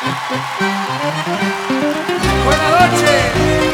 Buenas noches.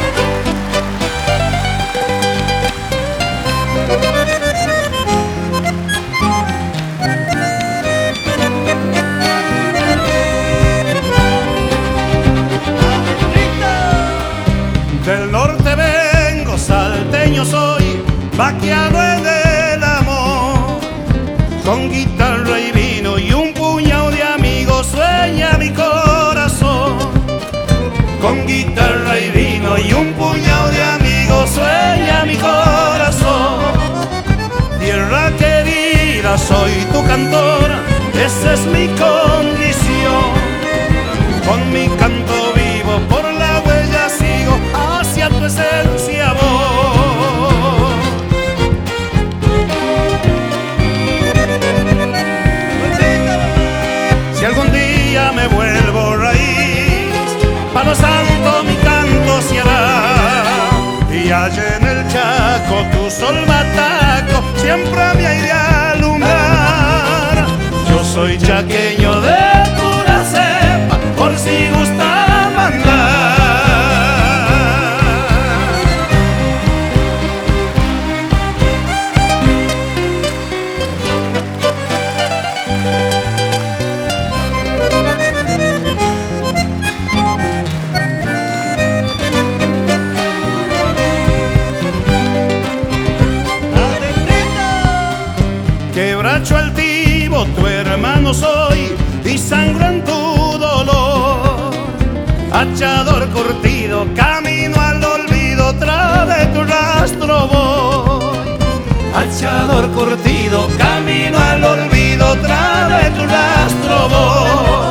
Del norte vengo, salteño soy, vaquiano en el amor. Con guitarra y vino y un puñado de amigos sueña mi corazón. Con guitarra y vino y un puñado de amigos sueña mi corazón. Tierra querida, soy tu cantora, esa es mi condición. Con mi canto vivo, por la huella sigo hacia tu esencia voy. Si algún día me vuelvo raíz, Palo Santo mi canto se hará. Y allá en el Chaco tu sol bataco siempre me iré a alumbrar. Yo soy chaqueño de pura cepa, por si gusta mandar. Quebracho altivo, tu hermano soy y sangro en tu dolor. Hachador curtido, camino al olvido, tras de tu rastro voy. Hachador curtido, camino al olvido, tras de tu rastro voy.